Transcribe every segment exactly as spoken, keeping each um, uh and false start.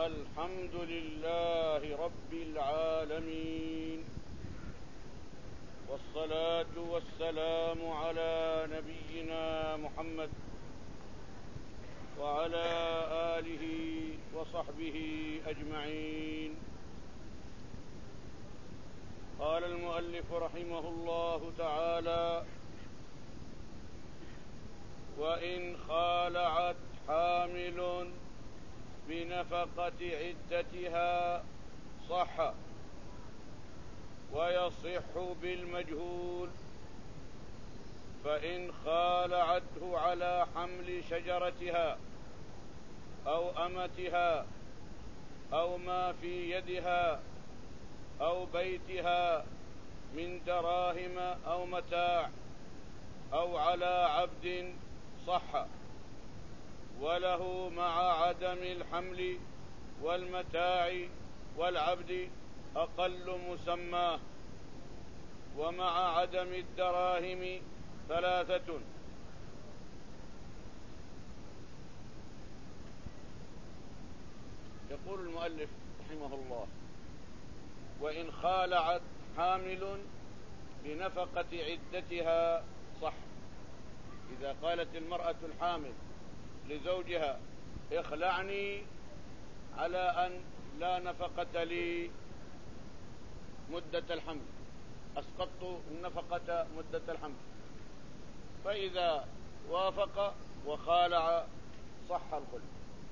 الحمد لله رب العالمين، والصلاة والسلام على نبينا محمد وعلى آله وصحبه أجمعين. قال المؤلف رحمه الله تعالى: وإن خالعت حامل بنفقة عدتها صح، ويصح بالمجهول، فإن خالعته على حمل شجرتها أو أمتها أو ما في يدها أو بيتها من دراهم أو متاع أو على عبد صح، وله مع عدم الحمل والمتاع والعبد أقل مسماه، ومع عدم الدراهم ثلاثة. يقول المؤلف رحمه الله: وإن خالعت حامل بنفقة عدتها صح. إذا قالت المرأة الحامل لزوجها: اخلعني على أن لا نفقة لي مدة الحمل، أسقطت النفقة مدة الحمل، فإذا وافق وخالع صح الخلع.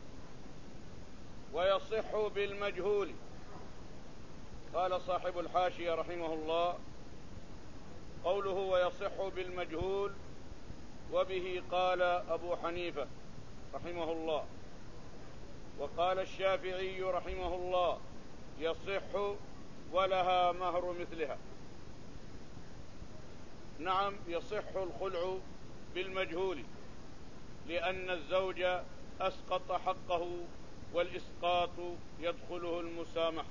ويصح بالمجهول. قال صاحب الحاشية رحمه الله: قوله ويصح بالمجهول وبه قال أبو حنيفة رحمه الله، وقال الشافعي رحمه الله: يصح ولها مهر مثلها. نعم، يصح الخلع بالمجهول، لأن الزوج أسقط حقه، والإسقاط يدخله المسامحة.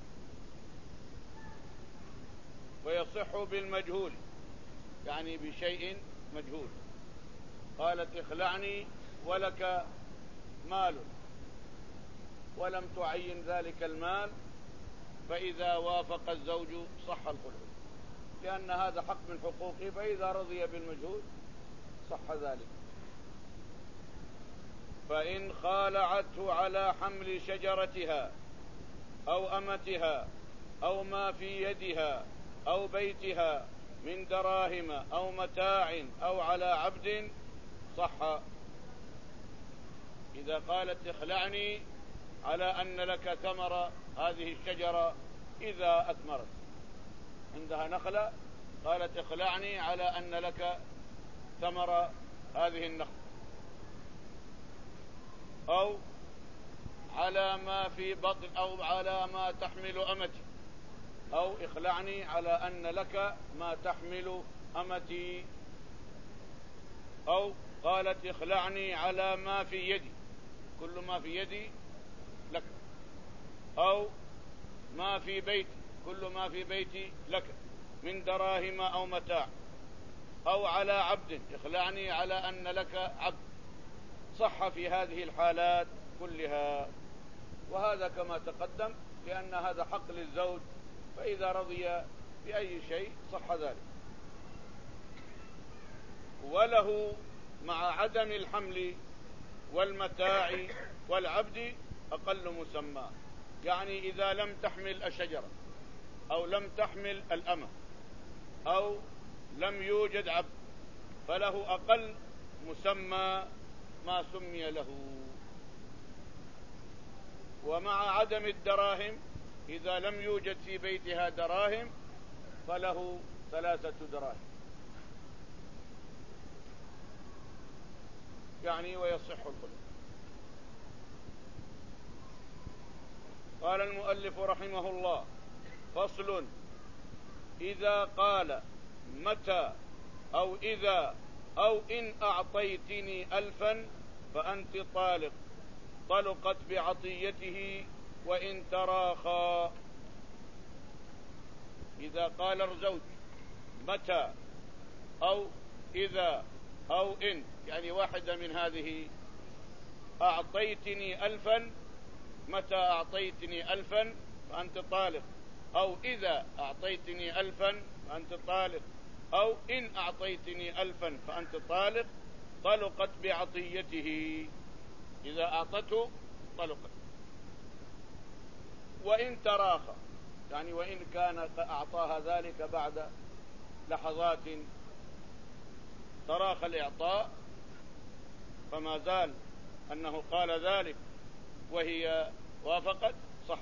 ويصح بالمجهول يعني بشيء مجهول. قالت: اخلعني ولك مال، ولم تعين ذلك المال، فإذا وافق الزوج صح الخلع، لأن هذا حق من حقوقه، فإذا رضي بالمجهول صح ذلك. فإن خالعته على حمل شجرتها أو أمتها أو ما في يدها أو بيتها من دراهم أو متاع أو على عبد صح. إذا قالت: اخلعني على أن لك ثمر هذه الشجرة إذا أثمرت، عندها نخلة، قالت: اخلعني على أن لك ثمر هذه النخلة، أو على ما في بطن، أو على ما تحمل أمتي، أو اخلعني على أن لك ما تحمل أمتي، أو قالت: اخلعني على ما في يدي، كل ما في يدي لك، أو ما في بيتي، كل ما في بيتي لك من دراهم أو متاع، أو على عبد، اخلعني على أن لك عبد، صح في هذه الحالات كلها. وهذا كما تقدم، لأن هذا حق للزوج، فإذا رضي بأي شيء صح ذلك. وله مع عدم الحمل والمتاع والعبد أقل مسمى، يعني إذا لم تحمل الشجرة أو لم تحمل الأمة أو لم يوجد عبد، فله أقل مسمى ما سمي له. ومع عدم الدراهم، إذا لم يوجد في بيتها دراهم فله ثلاثة دراهم، يعني ويصح الخلع. قال المؤلف رحمه الله: فصل: إذا قال متى أو إذا أو إن أعطيتني ألفا فأنت طالق، طلقت بعطيته وإن تراخى. إذا قال الزوج متى أو إذا أو إن، يعني واحدة من هذه: أعطيتني ألفا متى أعطيتني ألفا فأنت طالق، أو إذا أعطيتني ألفا فأنت طالق، أو إن أعطيتني ألفا فأنت طالق، طلقت بعطيته. إذا أعطته طلقت. وإن تراخى، يعني وإن كان أعطاها ذلك بعد لحظات، تراخى الإعطاء فما زال أنه قال ذلك وهي وافقت، صح.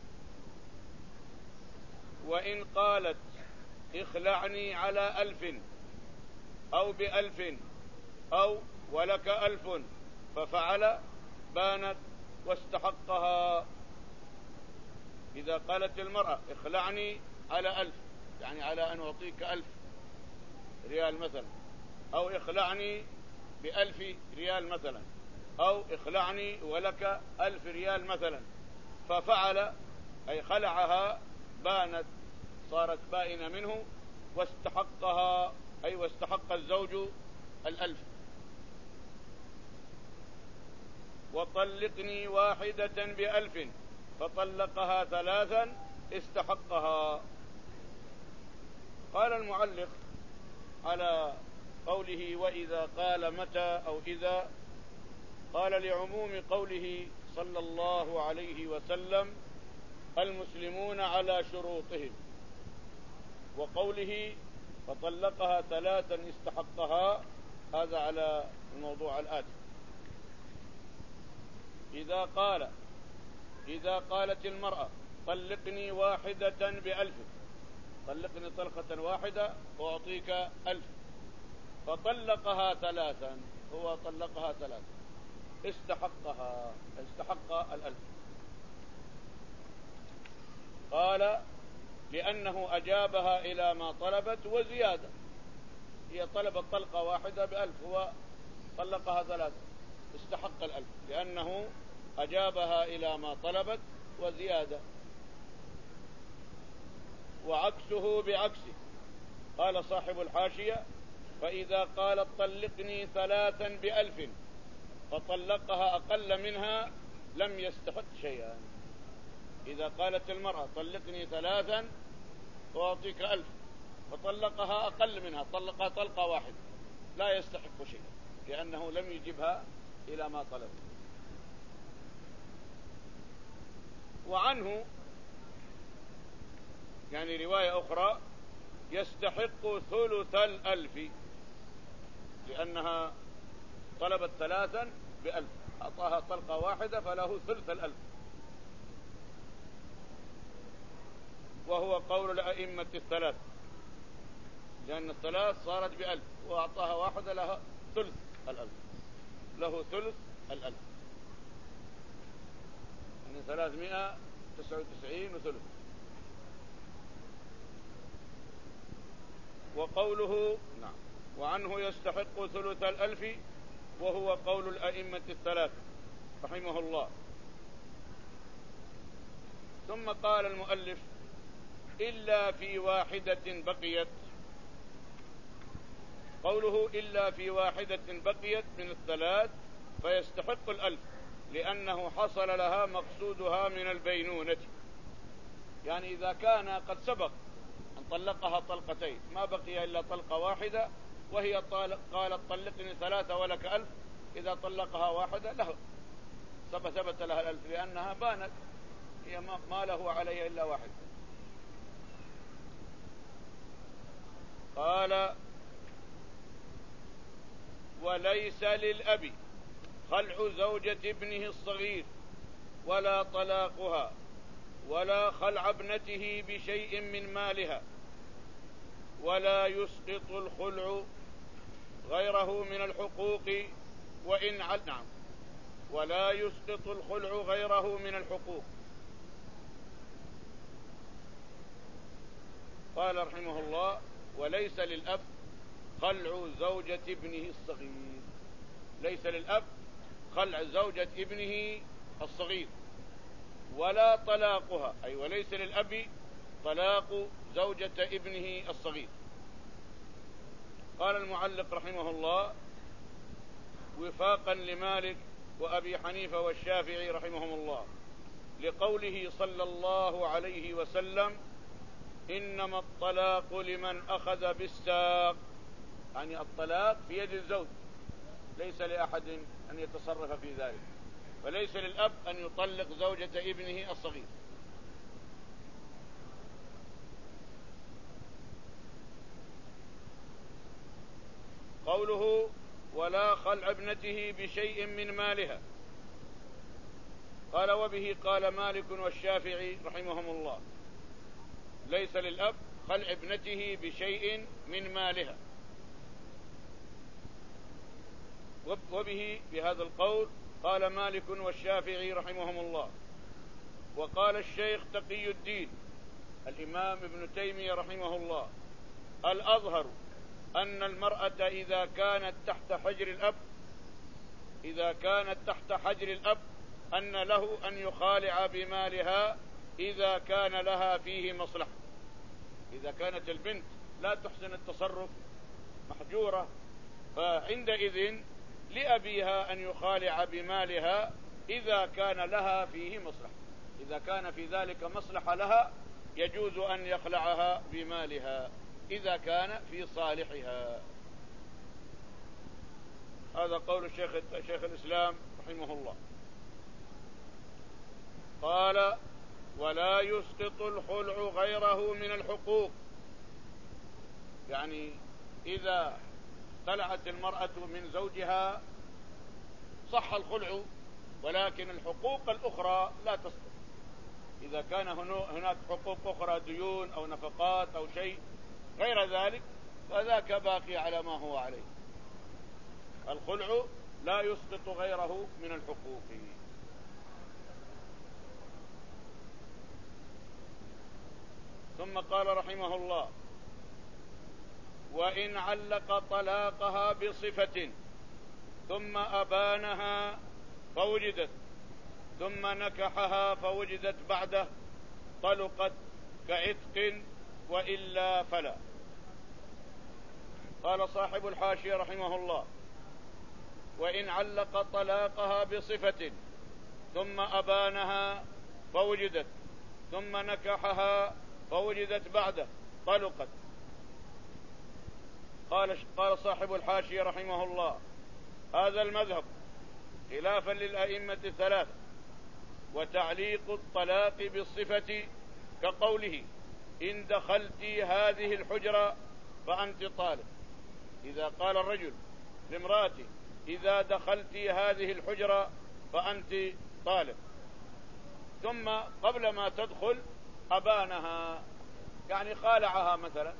وإن قالت اخلعني على ألف أو بألف أو ولك ألف ففعل، بانت واستحقها. إذا قالت المرأة اخلعني على ألف، يعني على أن أعطيك ألف ريال مثلا، أو اخلعني بألف ريال مثلا، أو اخلعني ولك ألف ريال مثلا، ففعل أي خلعها، بانت، صارت بائنة منه، واستحقها أي واستحق الزوج الألف. وطلقني واحدة بألف فطلقها ثلاثا استحقها. قال المعلق على قوله وإذا قال متى أو إذا، قال لعموم قوله صلى الله عليه وسلم المسلمون على شروطهم، وقوله فطلقها ثلاثا استحقها، هذا على الموضوع الآتي. إذا قال إذا قالت المرأة طلقني واحدة بألف، طلقني طلقة واحدة وأعطيك ألف، فطلقها ثلاثا، هو طلقها ثلاثا، استحقها، استحق الألف. قال لأنه أجابها إلى ما طلبت وزيادة، هي طلبت طلقة واحدة بألف، هو طلقها ثلاثة، استحق الألف، لأنه أجابها إلى ما طلبت وزيادة. وعكسه بعكسه. قال صاحب الحاشية فإذا قالت طلقني ثلاثا بألف فطلقها أقل منها لم يستحق شيئا. إذا قالت المرأة طلقني ثلاثا وأعطيك ألف فطلقها أقل منها، طلقها طلقة واحدة، لا يستحق شيئا، لأنه لم يجبها إلى ما طلب. وعنه يعني رواية أخرى يستحق ثلث الألف، لأنها طلبت ثلاثا بألف، أعطاها طلقة واحدة فله ثلث الألف، وهو قول الأئمة الثلاث، لأن الثلاث صارت بألف وأعطاها واحدة لها ثلث الألف، له ثلث الألف، يعني ثلاثمائة وتسعة وتسعين وثلث. وقوله نعم وعنه يستحق ثلث الألف، وهو قول الأئمة الثلاث رحمه الله. ثم قال المؤلف إلا في واحدة بقيت. قوله إلا في واحدة بقيت من الثلاث فيستحق الألف، لأنه حصل لها مقصودها من البينونة، يعني إذا كان قد سبق أن طلقها طلقتين ما بقي إلا طلقة واحدة، وهي قالت طلقني ثلاثة ولك ألف، إذا طلقها واحدة له ثبت لها الألف، لأنها بانت، هي ما له عليها إلا واحد. قال وليس للأب خلع زوجة ابنه الصغير ولا طلاقها ولا خلع ابنته بشيء من مالها، ولا يسقط الخلع غيره من الحقوق وإن عل... نعم ولا يسقط الخلع غيره من الحقوق. قال رحمه الله وليس للأب خلع زوجة ابنه الصغير، ليس للأب خلع زوجة ابنه الصغير ولا طلاقها، أي وليس للأب طلاق زوجة ابنه الصغير. قال المعلق رحمه الله وفاقا لمالك وأبي حنيفة والشافعي رحمهم الله، لقوله صلى الله عليه وسلم: إنما الطلاق لمن أخذ بالساق، يعني الطلاق في يد الزوج، ليس لأحد أن يتصرف في ذلك، فليس للأب أن يطلق زوجة ابنه الصغير. قوله: ولا خلع ابنته بشيء من مالها، قال: وبه قال مالك والشافعي رحمهم الله: ليس للأب خلع ابنته بشيء من مالها. وبه بهذا القول قال مالك والشافعي رحمهم الله. وقال الشيخ تقي الدين الإمام ابن تيمية رحمه الله: الأظهر أن المرأة إذا كانت تحت حجر الأب إذا كانت تحت حجر الأب أن له أن يخالع بمالها إذا كان لها فيه مصلحة. إذا كانت البنت لا تحسن التصرف، محجورة، فعندئذ لأبيها أن يخالع بمالها إذا كان لها فيه مصلحة. إذا كان في ذلك مصلحة لها يجوز أن يخلعها بمالها إذا كان في صالحها. هذا قول الشيخ شيخ الإسلام رحمه الله. قال: ولا يسقط الخلع غيره من الحقوق، يعني إذا خلعت المرأة من زوجها صح الخلع، ولكن الحقوق الأخرى لا تسقط. إذا كان هناك حقوق أخرى، ديون أو نفقات أو شيء غير ذلك، فذاك باقي على ما هو عليه. الخلع لا يسقط غيره من الحقوق. ثم قال رحمه الله: وإن علق طلاقها بصفة ثم أبانها فوجدت ثم نكحها فوجدت بعده طلقت كعتق وإلا فلا. قال صاحب الحاشية رحمه الله: وإن علق طلاقها بصفة ثم أبانها فوجدت ثم نكحها فوجدت بعده طلقت. قال قال صاحب الحاشية رحمه الله: هذا المذهب خلافا للأئمة الثلاثة. وتعليق الطلاق بالصفة كقوله: إن دخلت هذه الحجرة فأنت طالق. إذا قال الرجل لامرأته: إذا دخلت هذه الحجرة فأنت طالق، ثم قبل ما تدخل أبانها، يعني خالعها مثلا،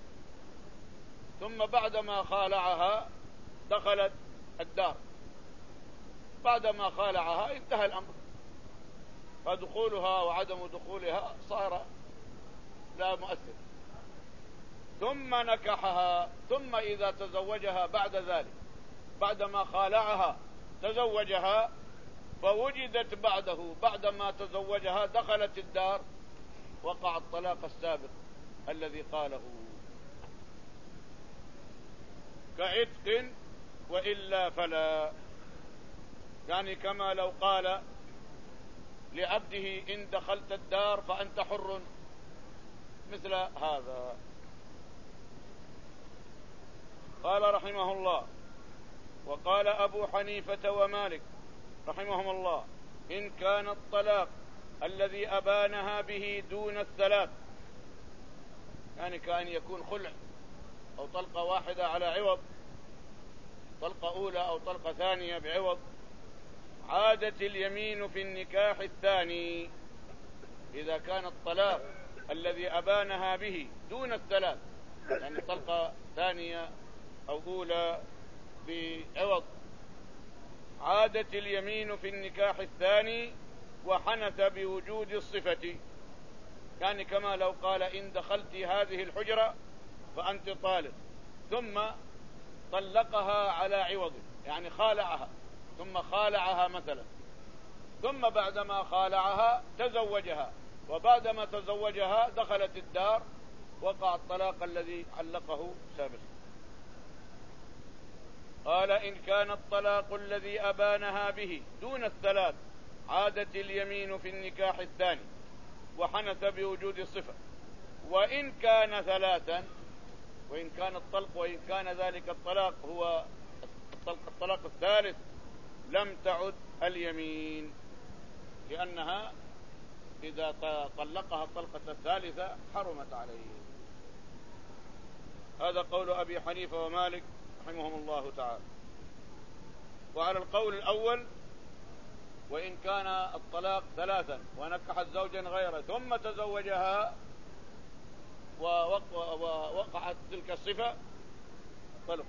ثم بعدما خالعها دخلت الدار، بعدما خالعها انتهى الأمر، فدخولها وعدم دخولها صار لا مؤثر. ثم نكحها، ثم إذا تزوجها بعد ذلك، بعدما خالعها تزوجها فوجدت بعده، بعدما تزوجها دخلت الدار، وقع الطلاق السابق الذي قاله كعتق وإلا فلا. يعني كما لو قال لعبده: إن دخلت الدار فأنت حر، مثل هذا. قال رحمه الله: وقال أبو حنيفة ومالك رحمهم الله: إن كان الطلاق الذي أبانها به دون الثلاث، يعني كأن يكون خلع أو طلقة واحدة على عوض، طلقة أولى أو طلقة ثانية بعوض، عادت اليمين في النكاح الثاني. إذا كان الطلاق الذي أبانها به دون الثلاث، يعني طلقة ثانية أو أولى بعوض، عادت اليمين في النكاح الثاني وحنث بوجود الصفة. يعني كما لو قال: إن دخلت هذه الحجرة فأنت طالق، ثم طلقها على عوض، يعني خالعها، ثم خالعها مثلا، ثم بعدما خالعها تزوجها، وبعدما تزوجها دخلت الدار، وقع الطلاق الذي علقه سابقا. قال: إن كان الطلاق الذي أبانها به دون الثلاث عادت اليمين في النكاح الثاني وحنث بوجود الصفة، وإن كان ثلاثا، وإن كان الطلق وإن كان ذلك الطلاق هو الطلق, الطلاق الثالث، لم تعد اليمين، لأنها إذا طلقها الطلقة الثالثة حرمت عليه. هذا قول أبي حنيفة ومالك رحمهم الله تعالى. وعلى القول الأول، وإن كان الطلاق ثلاثا ونكحت زوجا غيره ثم تزوجها ووقعت تلك الصفة طلق.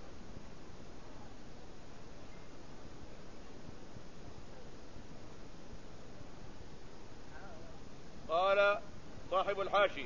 قال صاحب الحاشية: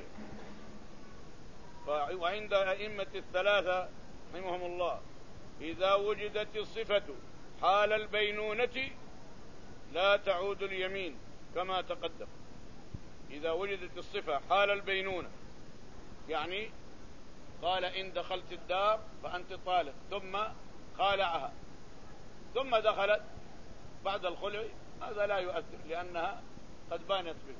وعند أئمة الثلاثة رحمهم الله إذا وجدت الصفة حال البينونة لا تعود اليمين كما تقدم. إذا وجدت الصفة حال البينونة، يعني قال إن دخلت الدار فأنت طالق، ثم خالعها ثم دخلت بعد الخلع، هذا لا يؤثر لأنها قد بانت به.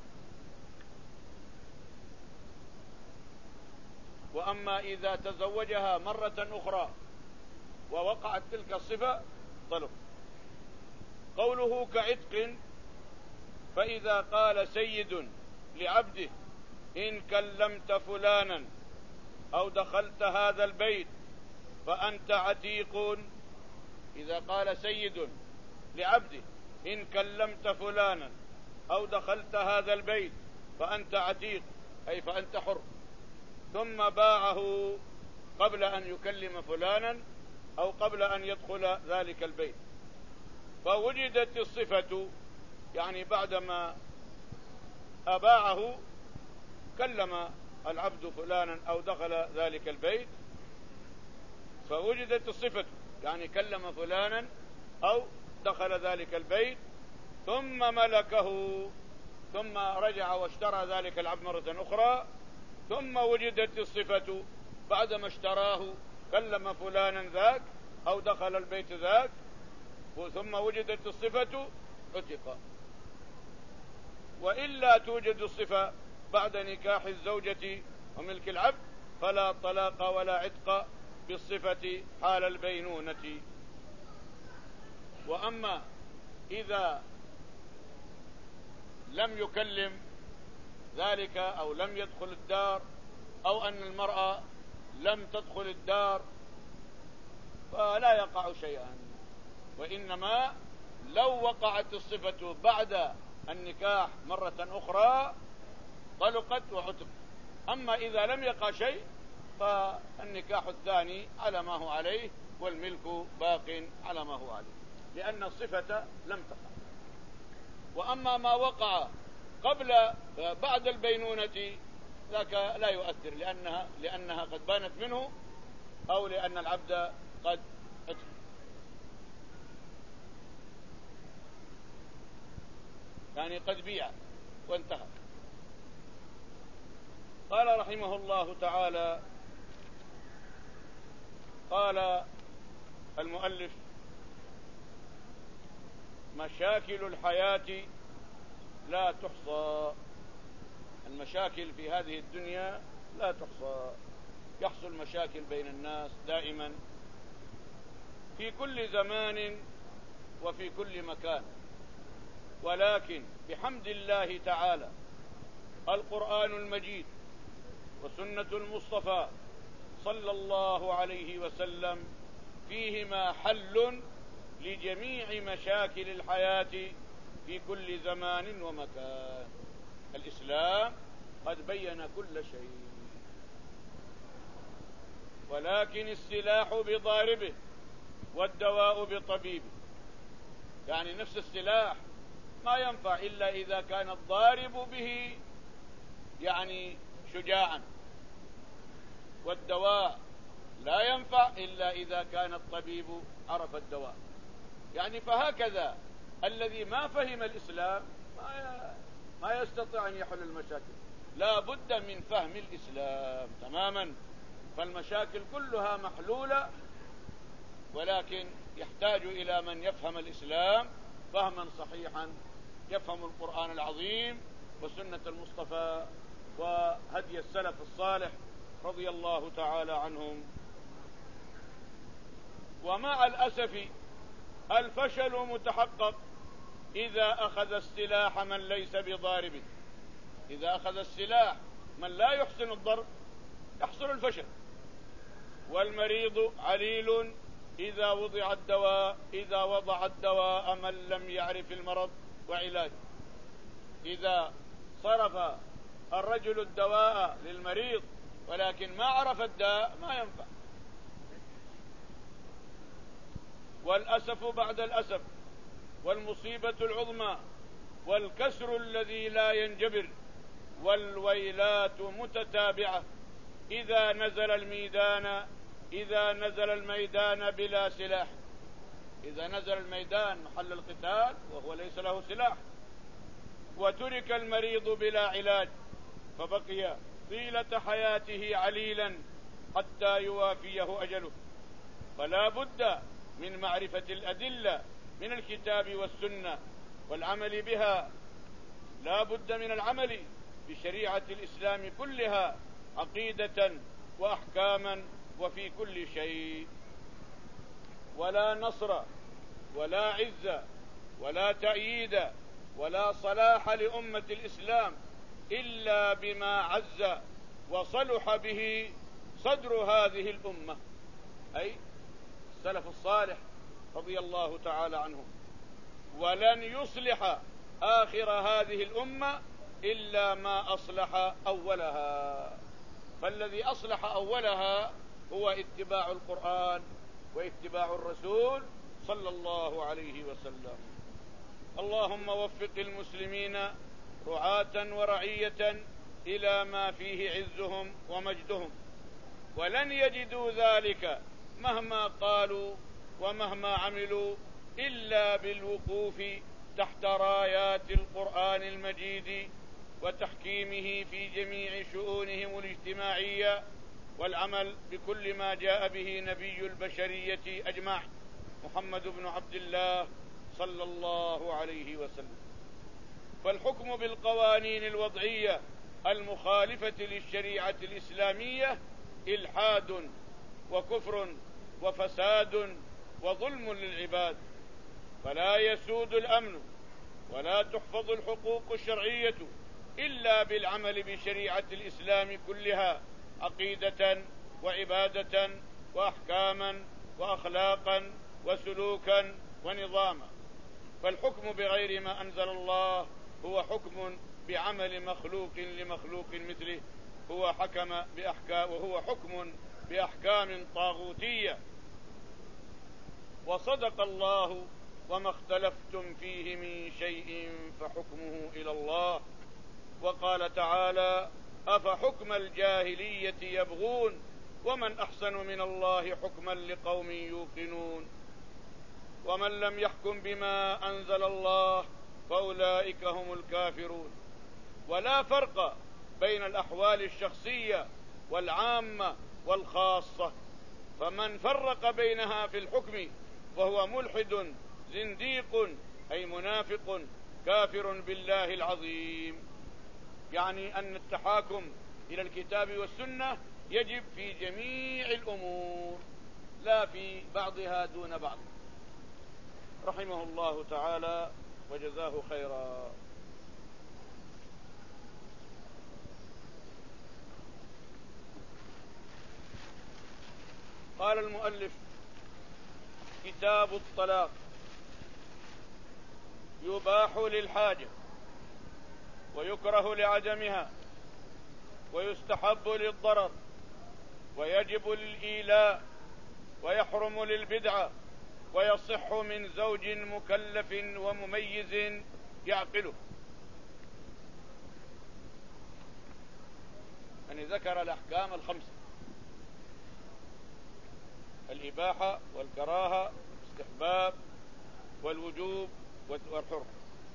وأما إذا تزوجها مرة أخرى ووقعت تلك الصفة طلق. قوله كعتق: فإذا قال سيد لعبده إن كلمت فلانا أو دخلت هذا البيت فأنت عتيق. إذا قال سيد لعبده إن كلمت فلانا أو دخلت هذا البيت فأنت عتيق، أي فأنت حر، ثم باعه قبل أن يكلم فلانا أو قبل أن يدخل ذلك البيت، فوجدت الصفة، يعني بعدما أباعه كلم العبد فلانا أو دخل ذلك البيت، فوجدت الصفة يعني كلم فلانا أو دخل ذلك البيت ثم ملكه، ثم رجع واشترى ذلك العبد مرة أخرى، ثم وجدت الصفة بعدما اشتراه كلم فلانا ذاك أو دخل البيت ذاك، ثم وجدت الصفة عتق. وإلا توجد الصفة بعد نكاح الزوجة وملك العبد فلا طلاق ولا عتق بالصفة حال البينونة. وأما إذا لم يكلم ذلك أو لم يدخل الدار أو أن المرأة لم تدخل الدار فلا يقع شيئا، وإنما لو وقعت الصفة بعد النكاح مرة أخرى طلقت وعتق. أما إذا لم يقع شيء فالنكاح الثاني على ما هو عليه والملك باق على ما هو عليه، لأن الصفة لم تقع. وأما ما وقع قبل بعد البينونة ذاك لا يؤثر، لأنها لأنها قد بانت منه أو لأن العبد قد عتق. يعني قد بيع وانتهى. قال رحمه الله تعالى: قال المؤلف: مشاكل الحياة لا تحصى. المشاكل في هذه الدنيا لا تحصى، يحصل مشاكل بين الناس دائما في كل زمان وفي كل مكان، ولكن بحمد الله تعالى القرآن المجيد وسنة المصطفى صلى الله عليه وسلم فيهما حل لجميع مشاكل الحياة في كل زمان ومكان. الإسلام قد بين كل شيء، ولكن السلاح بضاربه والدواء بطبيبه. يعني نفس السلاح ما ينفع إلا إذا كان الضارب به يعني شجاعا، والدواء لا ينفع إلا إذا كان الطبيب عرف الدواء. يعني فهكذا الذي ما فهم الإسلام ما ما يستطيع أن يحل المشاكل، لا بد من فهم الإسلام تماما. فالمشاكل كلها محلولة، ولكن يحتاج إلى من يفهم الإسلام فهما صحيحا يفهم القرآن العظيم وسنة المصطفى وهدي السلف الصالح رضي الله تعالى عنهم. ومع الأسف الفشل متحقق إذا أخذ السلاح من ليس بضارب. إذا أخذ السلاح من لا يحسن الضرب يحصل الفشل. والمريض عليل إذا وضع الدواء إذا وضع الدواء من لم يعرف المرض وعلاجه. إذا صرف الرجل الدواء للمريض ولكن ما عرف الداء ما ينفع. والأسف بعد الأسف والمصيبة العظمى والكسر الذي لا ينجبر والويلات متتابعة إذا نزل الميدان إذا نزل الميدان بلا سلاح. إذا نزل الميدان محل القتال وهو ليس له سلاح وترك المريض بلا علاج فبقي طيلة حياته عليلا حتى يوافيه أجله. فلا بد من معرفة الأدلة من الكتاب والسنة والعمل بها. لا بد من العمل بشريعة الإسلام كلها عقيدة وأحكاما وفي كل شيء. ولا نصر ولا عز ولا تأييد ولا صلاح لأمة الإسلام إلا بما عز وصلح به صدر هذه الأمة، أي السلف الصالح رضي الله تعالى عنهم. ولن يصلح آخر هذه الأمة إلا ما أصلح أولها. فالذي أصلح أولها هو اتباع القرآن واتباع الرسول صلى الله عليه وسلم. اللهم وفق المسلمين رعاة ورعية إلى ما فيه عزهم ومجدهم، ولن يجدوا ذلك مهما قالوا ومهما عملوا إلا بالوقوف تحت رايات القرآن المجيد وتحكيمه في جميع شؤونهم الاجتماعية والعمل بكل ما جاء به نبي البشرية أجمع محمد بن عبد الله صلى الله عليه وسلم. فالحكم بالقوانين الوضعية المخالفة للشريعة الإسلامية إلحاد وكفر وفساد وظلم للعباد. فلا يسود الأمن ولا تحفظ الحقوق الشرعية إلا بالعمل بشريعة الإسلام كلها عقيدة وعبادة وأحكاما وأخلاقا وسلوكا ونظاما. فالحكم بغير ما أنزل الله هو حكم بعمل مخلوق لمخلوق مثله، هو حكم بأحكام وهو حكم بأحكام طاغوتية. وصدق الله وما اختلفتم فيه من شيء فحكمه إلى الله. وقال تعالى: أفحكم الجاهلية يبغون ومن أحسن من الله حكما لقوم يوقنون. ومن لم يحكم بما أنزل الله فأولئك هم الكافرون. ولا فرق بين الأحوال الشخصية والعامة والخاصة، فمن فرق بينها في الحكم وهو ملحد زنديق أي منافق كافر بالله العظيم. يعني أن التحاكم إلى الكتاب والسنة يجب في جميع الأمور لا في بعضها دون بعض. رحمه الله تعالى وجزاه خيرا. قال المؤلف: كتاب الطلاق. يباح للحاجة ويكره لعدمها ويستحب للضرر ويجب للإيلاء ويحرم للبدعة ويصح من زوج مكلف ومميز يعقله. يعني ذكر الأحكام الخمسة: الإباحة والكراهة والاستحباب والوجوب والحرمة.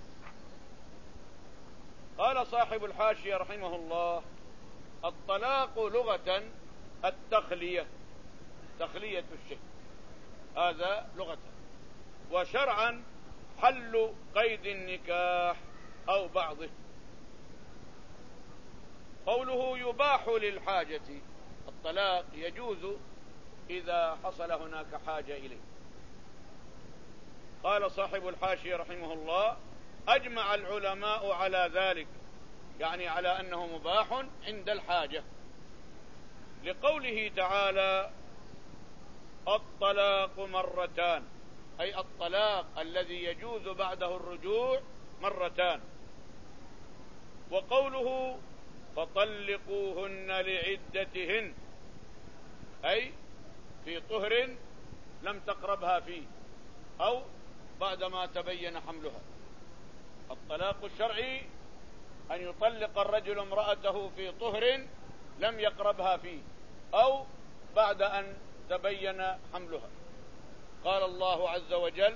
قال صاحب الحاشية رحمه الله: الطلاق لغة التخلية، تخلية الشيء، هذا لغة. وشرعا حل قيد النكاح أو بعضه. قوله يباح للحاجة، الطلاق يجوز إذا حصل هناك حاجة إليه. قال صاحب الحاشية رحمه الله: أجمع العلماء على ذلك، يعني على أنه مباح عند الحاجة، لقوله تعالى: الطلاق مرتان، أي الطلاق الذي يجوز بعده الرجوع مرتان. وقوله: فطلقوهن لعدتهن، أي في طهر لم تقربها فيه أو بعدما تبين حملها. الطلاق الشرعي أن يطلق الرجل امرأته في طهر لم يقربها فيه أو بعد أن تبين حملها. قال الله عز وجل: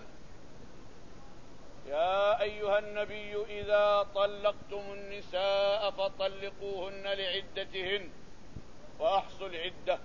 يا أيها النبي إذا طلقتم النساء فطلقوهن لعدتهن وأحصوا العدة.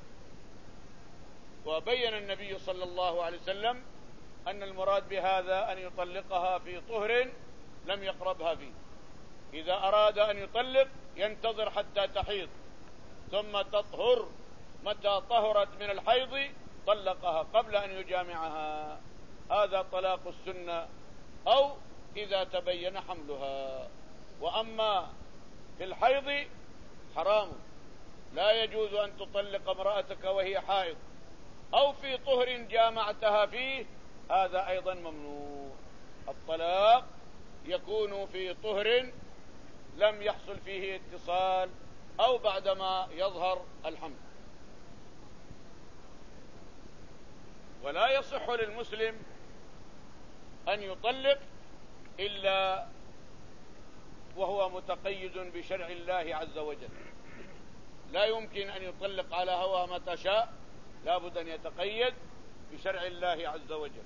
وبين النبي صلى الله عليه وسلم أن المراد بهذا أن يطلقها في طهر لم يقربها فيه. إذا أراد أن يطلق ينتظر حتى تحيض ثم تطهر، متى طهرت من الحيض طلقها قبل أن يجامعها. هذا طلاق السنة، أو إذا تبين حملها. وأما في الحيض حرام، لا يجوز أن تطلق امرأتك وهي حائض، أو في طهر جامعتها فيه، هذا أيضا ممنوع. الطلاق يكون في طهر لم يحصل فيه اتصال أو بعدما يظهر الحمل. ولا يصح للمسلم أن يطلق إلا وهو متقيد بشرع الله عز وجل. لا يمكن أن يطلق على هوى متى شاء، لا بد أن يتقيد بشرع الله عز وجل.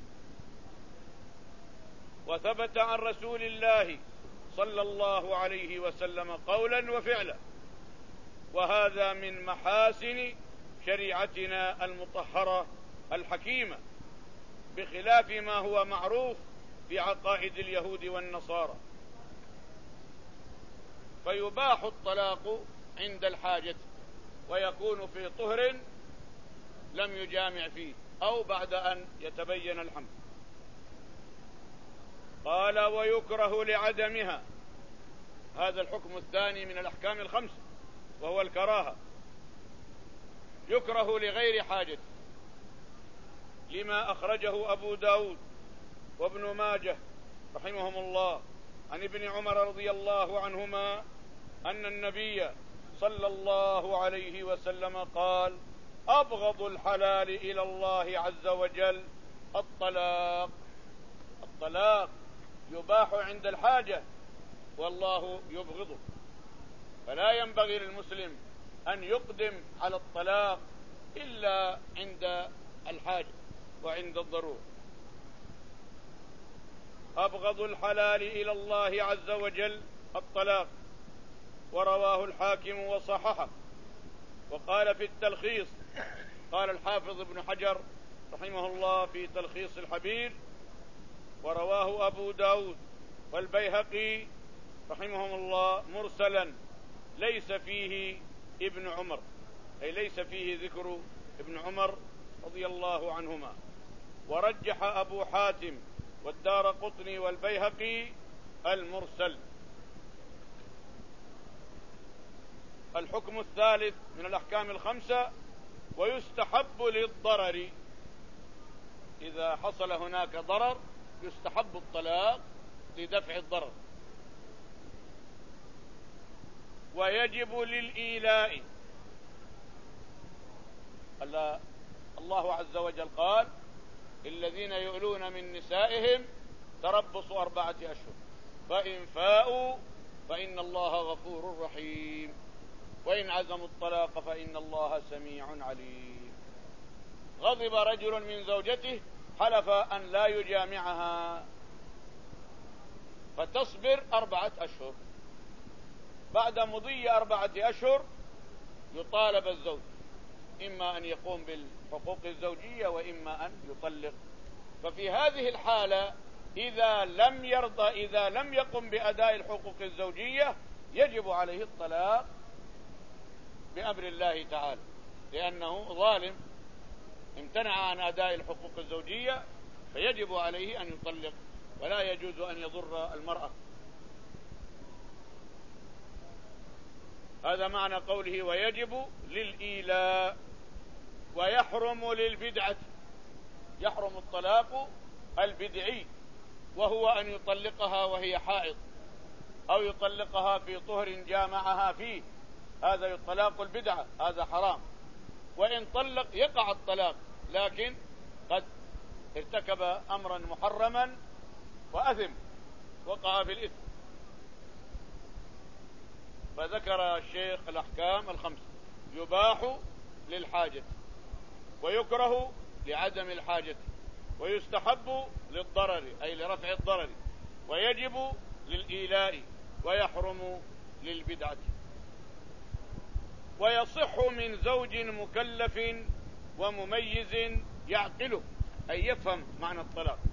وثبت عن رسول الله صلى الله عليه وسلم قولا وفعلا، وهذا من محاسن شريعتنا المطهرة الحكيمة، بخلاف ما هو معروف في عقائد اليهود والنصارى. فيباح الطلاق عند الحاجة، ويكون في طهر لم يجامع فيه أو بعد أن يتبين الحمل. قال: ويكره لعدمها. هذا الحكم الثاني من الأحكام الخمسة، وهو الكراهة. يكره لغير حاجة، لما أخرجه أبو داود وابن ماجه رحمهم الله عن ابن عمر رضي الله عنهما أن النبي صلى الله عليه وسلم قال: أبغض الحلال إلى الله عز وجل الطلاق. الطلاق يباح عند الحاجة والله يبغضه، فلا ينبغي للمسلم أن يقدم على الطلاق إلا عند الحاجة وعند الضرورة. أبغض الحلال إلى الله عز وجل الطلاق. ورواه الحاكم وصححه. وقال في التلخيص، قال الحافظ ابن حجر رحمه الله في تلخيص الحبير: ورواه أبو داود والبيهقي رحمهم الله مرسلا ليس فيه ابن عمر، أي ليس فيه ذكر ابن عمر رضي الله عنهما. ورجح أبو حاتم والدارقطني والبيهقي المرسل. الحكم الثالث من الأحكام الخمسة: ويستحب للضرر. إذا حصل هناك ضرر يستحب الطلاق لدفع الضرر. ويجب للإيلاء. الله عز وجل قال: الذين يؤلون من نسائهم تربص أربعة أشهر فإن فاءوا فإن الله غفور رحيم وإن عزموا الطلاق فإن الله سميع عليم. غضب رجل من زوجته حلف أن لا يجامعها فتصبر أربعة أشهر. بعد مضي أربعة أشهر يطالب الزوج إما أن يقوم بالحقوق الزوجية وإما أن يطلق. ففي هذه الحالة إذا لم يرضى، إذا لم يقم بأداء الحقوق الزوجية يجب عليه الطلاق بأمر الله تعالى، لأنه ظالم امتنع عن أداء الحقوق الزوجية، فيجب عليه أن يطلق، ولا يجوز أن يضر المرأة. هذا معنى قوله ويجب للإيلاء ويحرم للبدعة. يحرم الطلاق البدعي، وهو أن يطلقها وهي حائض، أو يطلقها في طهر جامعها فيه، هذا الطلاق البدعة، هذا حرام. وإن طلق يقع الطلاق، لكن قد ارتكب أمرا محرما وأثم، وقع في الإثم. فذكر الشيخ الأحكام الخمسة: يباح للحاجة، ويكره لعدم الحاجة، ويستحب للضرر أي لرفع الضرر، ويجب للإيلاء، ويحرم للبدعة. ويصح من زوج مكلف ومميز يعقله، أي يفهم معنى الطلاق،